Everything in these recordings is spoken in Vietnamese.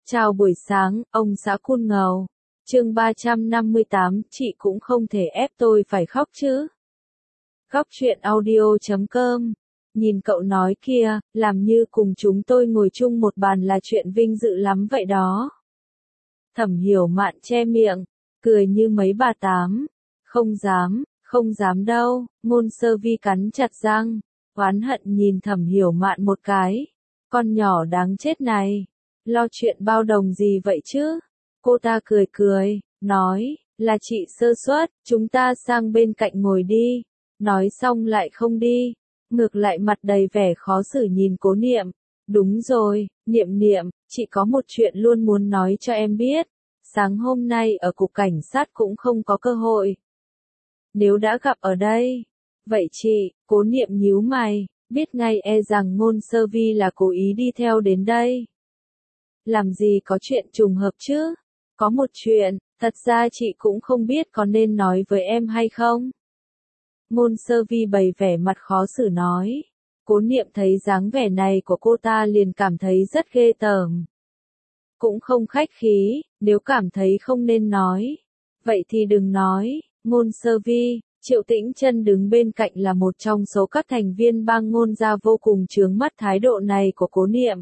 Chào buổi sáng, ông xã Cun Ngầu. Chương 358, chị cũng không thể ép tôi phải khóc chứ. Góc truyện audio.com. Nhìn cậu nói kia, làm như cùng chúng tôi ngồi chung một bàn là chuyện vinh dự lắm vậy đó. Thẩm Hiểu Mạn che miệng, cười như mấy bà tám. Không dám đâu. Ngôn Sơ Vi cắn chặt răng, oán hận nhìn Thẩm Hiểu Mạn một cái. Con nhỏ đáng chết này. Lo chuyện bao đồng gì vậy chứ? Cô ta cười, nói, là chị sơ suất, chúng ta sang bên cạnh ngồi đi. Nói xong lại không đi, ngược lại mặt đầy vẻ khó xử nhìn Cố Niệm. Đúng rồi, Niệm, chị có một chuyện luôn muốn nói cho em biết. Sáng hôm nay ở cục cảnh sát cũng không có cơ hội. Nếu đã gặp ở đây, vậy chị, Cố Niệm nhíu mày, biết ngay rằng Ngôn Sơ Vi là cố ý đi theo đến đây. Làm gì có chuyện trùng hợp chứ? Có một chuyện, thật ra chị cũng không biết có nên nói với em hay không. Ngôn Sơ Vi bày vẻ mặt khó xử nói. Cố Niệm thấy dáng vẻ này của cô ta liền cảm thấy rất ghê tởm. Cũng không khách khí, nếu cảm thấy không nên nói. Vậy thì đừng nói. Ngôn Sơ Vi, Triệu Tĩnh Chân đứng bên cạnh là một trong số các thành viên bang Ngôn gia vô cùng chướng mắt thái độ này của Cố Niệm.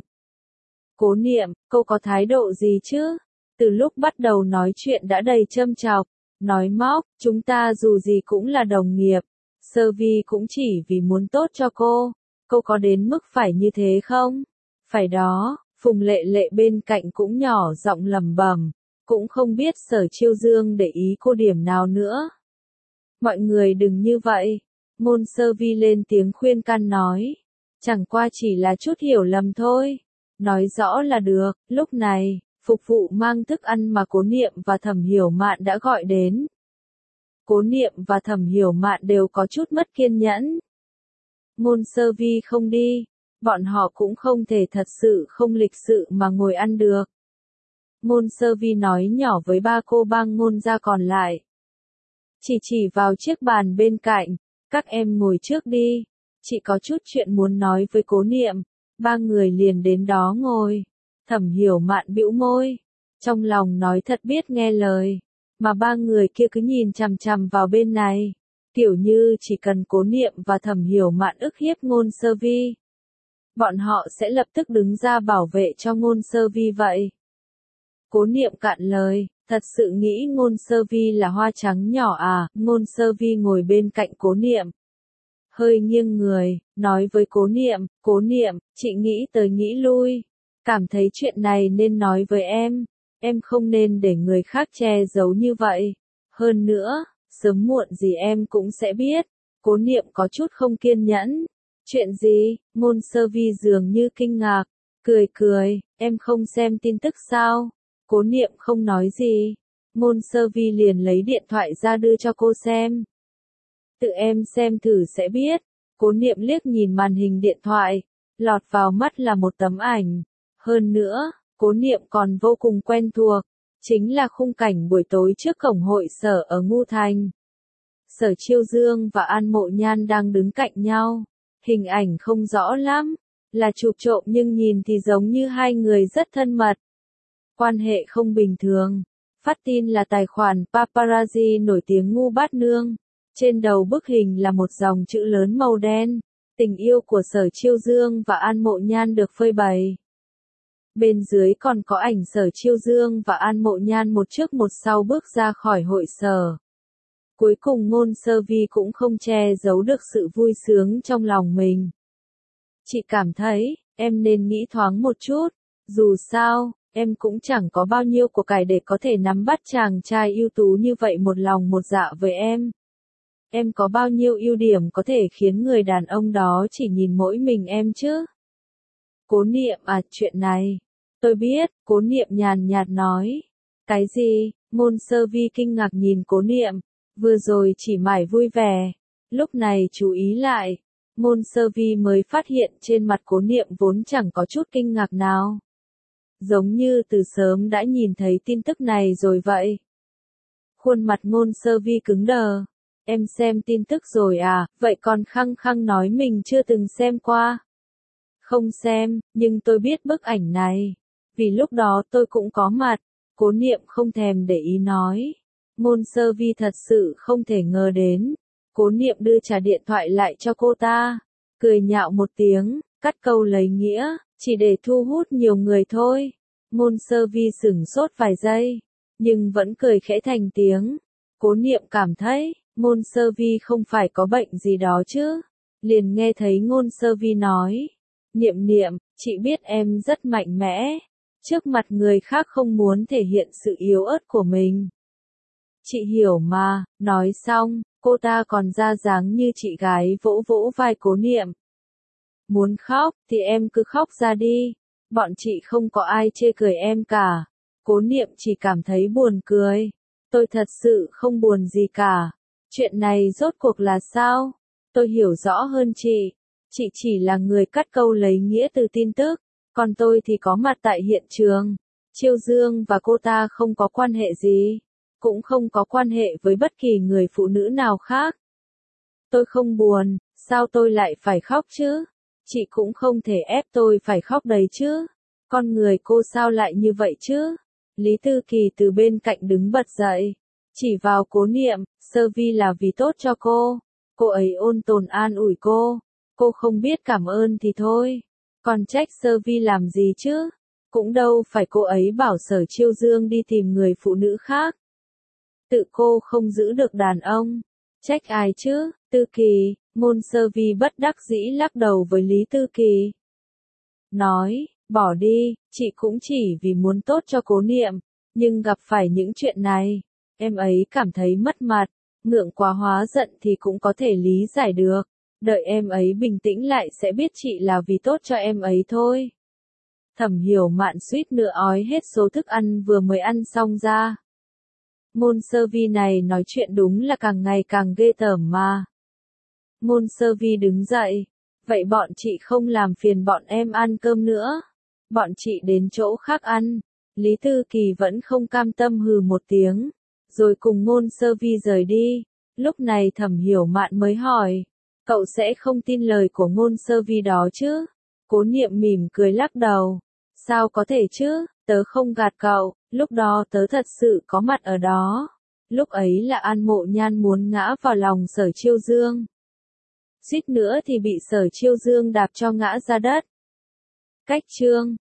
Cố Niệm, cô có thái độ gì chứ? Từ lúc bắt đầu nói chuyện đã đầy châm chọc, nói móc, chúng ta dù gì cũng là đồng nghiệp. Sơ Vi cũng chỉ vì muốn tốt cho cô có đến mức phải như thế không? Phải đó, Phùng Lệ Lệ bên cạnh cũng nhỏ giọng lẩm bẩm, cũng không biết Sở Chiêu Dương để ý cô điểm nào nữa. Mọi người đừng như vậy. Ngôn Sơ Vi lên tiếng khuyên can nói, chẳng qua chỉ là chút hiểu lầm thôi. Nói rõ là được. Lúc này, phục vụ mang thức ăn mà Cố Niệm và Thẩm Hiểu Mạn đã gọi đến. Cố Niệm và Thẩm Hiểu Mạn đều có chút mất kiên nhẫn. Ngôn Sơ Vi không đi, bọn họ cũng không thể thật sự không lịch sự mà ngồi ăn được. Ngôn Sơ Vi nói nhỏ với ba cô bang Ngôn gia còn lại. Chỉ vào chiếc bàn bên cạnh, các em ngồi trước đi, chị có chút chuyện muốn nói với Cố Niệm. Ba người liền đến đó ngồi. Thẩm Hiểu Mạn bĩu môi, trong lòng nói thật biết nghe lời, mà ba người kia cứ nhìn chằm chằm vào bên này, kiểu như chỉ cần Cố Niệm và Thẩm Hiểu Mạn ức hiếp Ngôn Sơ Vi, bọn họ sẽ lập tức đứng ra bảo vệ cho Ngôn Sơ Vi vậy. Cố Niệm cạn lời, thật sự nghĩ Ngôn Sơ Vi là hoa trắng nhỏ à? Ngôn Sơ Vi ngồi bên cạnh Cố Niệm, hơi nghiêng người, nói với Cố Niệm, chị nghĩ tới nghĩ lui, cảm thấy chuyện này nên nói với em không nên để người khác che giấu như vậy. Hơn nữa, sớm muộn gì em cũng sẽ biết. Cố Niệm có chút không kiên nhẫn. Chuyện gì? Ngôn Sơ Vi dường như kinh ngạc, cười, em không xem tin tức sao? Cố Niệm không nói gì. Ngôn Sơ Vi liền lấy điện thoại ra đưa cho cô xem. Tự em xem thử sẽ biết. Cố Niệm liếc nhìn màn hình điện thoại, lọt vào mắt là một tấm ảnh. Hơn nữa, Cố Niệm còn vô cùng quen thuộc, chính là khung cảnh buổi tối trước cổng hội sở ở Ngũ Thành. Sở Chiêu Dương và An Mộ Nhan đang đứng cạnh nhau, hình ảnh không rõ lắm, là chụp trộm nhưng nhìn thì giống như hai người rất thân mật. Quan hệ không bình thường. Phát tin là tài khoản paparazzi nổi tiếng Ngu Bát Nương. Trên đầu bức hình là một dòng chữ lớn màu đen. Tình yêu của Sở Chiêu Dương và An Mộ Nhan được phơi bày. Bên dưới còn có ảnh Sở Chiêu Dương và An Mộ Nhan một trước một sau bước ra khỏi hội sở. Cuối cùng Ngôn Sơ Vi cũng không che giấu được sự vui sướng trong lòng mình. Chị cảm thấy, em nên nghĩ thoáng một chút. Dù sao, em cũng chẳng có bao nhiêu của cải để có thể nắm bắt chàng trai ưu tú như vậy một lòng một dạ với em. Em có bao nhiêu ưu điểm có thể khiến người đàn ông đó chỉ nhìn mỗi mình em chứ? Cố Niệm à, chuyện này, tôi biết. Cố Niệm nhàn nhạt nói. Cái gì? Ngôn Sơ Vi kinh ngạc nhìn Cố Niệm, vừa rồi chỉ mải vui vẻ, lúc này chú ý lại. Ngôn Sơ Vi mới phát hiện trên mặt Cố Niệm vốn chẳng có chút kinh ngạc nào. Giống như từ sớm đã nhìn thấy tin tức này rồi vậy. Khuôn mặt Ngôn Sơ Vi cứng đờ. Em xem tin tức rồi à, vậy còn khăng khăng nói mình chưa từng xem qua. Không xem, nhưng tôi biết bức ảnh này. Vì lúc đó tôi cũng có mặt, Cố Niệm không thèm để ý nói. Ngôn Sơ Vi thật sự không thể ngờ đến. Cố Niệm đưa trả điện thoại lại cho cô ta, cười nhạo một tiếng, cắt câu lấy nghĩa, chỉ để thu hút nhiều người thôi. Ngôn Sơ Vi sửng sốt vài giây, nhưng vẫn cười khẽ thành tiếng. Cố Niệm cảm thấy, Ngôn Sơ Vi không phải có bệnh gì đó chứ. Liền nghe thấy Ngôn Sơ Vi nói, Niệm Niệm, chị biết em rất mạnh mẽ, trước mặt người khác không muốn thể hiện sự yếu ớt của mình. Chị hiểu mà, nói xong, cô ta còn ra dáng như chị gái vỗ vỗ vai Cố Niệm. Muốn khóc, thì em cứ khóc ra đi, bọn chị không có ai chê cười em cả. Cố Niệm chỉ cảm thấy buồn cười. Tôi thật sự không buồn gì cả. Chuyện này rốt cuộc là sao? Tôi hiểu rõ hơn chị. Chị chỉ là người cắt câu lấy nghĩa từ tin tức, còn tôi thì có mặt tại hiện trường. Chiêu Dương và cô ta không có quan hệ gì, cũng không có quan hệ với bất kỳ người phụ nữ nào khác. Tôi không buồn, sao tôi lại phải khóc chứ? Chị cũng không thể ép tôi phải khóc đấy chứ. Con người cô sao lại như vậy chứ? Lý Tư Kỳ từ bên cạnh đứng bật dậy, chỉ vào Cố Niệm, Sơ Vi là vì tốt cho cô. Cô ấy ôn tồn an ủi cô không biết cảm ơn thì thôi. Còn trách Sơ Vi làm gì chứ? Cũng đâu phải cô ấy bảo Sở Chiêu Dương đi tìm người phụ nữ khác. Tự cô không giữ được đàn ông. Trách ai chứ? Tư Kỳ, Ngôn Sơ Vi bất đắc dĩ lắc đầu với Lý Tư Kỳ. Nói, bỏ đi, chị cũng chỉ vì muốn tốt cho Cố Niệm, nhưng gặp phải những chuyện này, em ấy cảm thấy mất mặt, ngượng quá hóa giận thì cũng có thể lý giải được. Đợi em ấy bình tĩnh lại sẽ biết chị là vì tốt cho em ấy thôi. Thẩm Hiểu Mạn suýt nữa ói hết số thức ăn vừa mới ăn xong ra. Ngôn Sơ Vi này nói chuyện đúng là càng ngày càng ghê tởm mà. Ngôn Sơ Vi đứng dậy, vậy bọn chị không làm phiền bọn em ăn cơm nữa. Bọn chị đến chỗ khác ăn. Lý Tư Kỳ vẫn không cam tâm hừ một tiếng, rồi cùng Ngôn Sơ Vi rời đi. Lúc này Thẩm Hiểu Mạn mới hỏi, cậu sẽ không tin lời của Ngôn Sơ Vi đó chứ? Cố Niệm mỉm cười lắc đầu. Sao có thể chứ, tớ không gạt cậu, lúc đó tớ thật sự có mặt ở đó. Lúc ấy là An Mộ Nhan muốn ngã vào lòng Sở Chiêu Dương. Suýt nữa thì bị Sở Chiêu Dương đạp cho ngã ra đất. Cách chương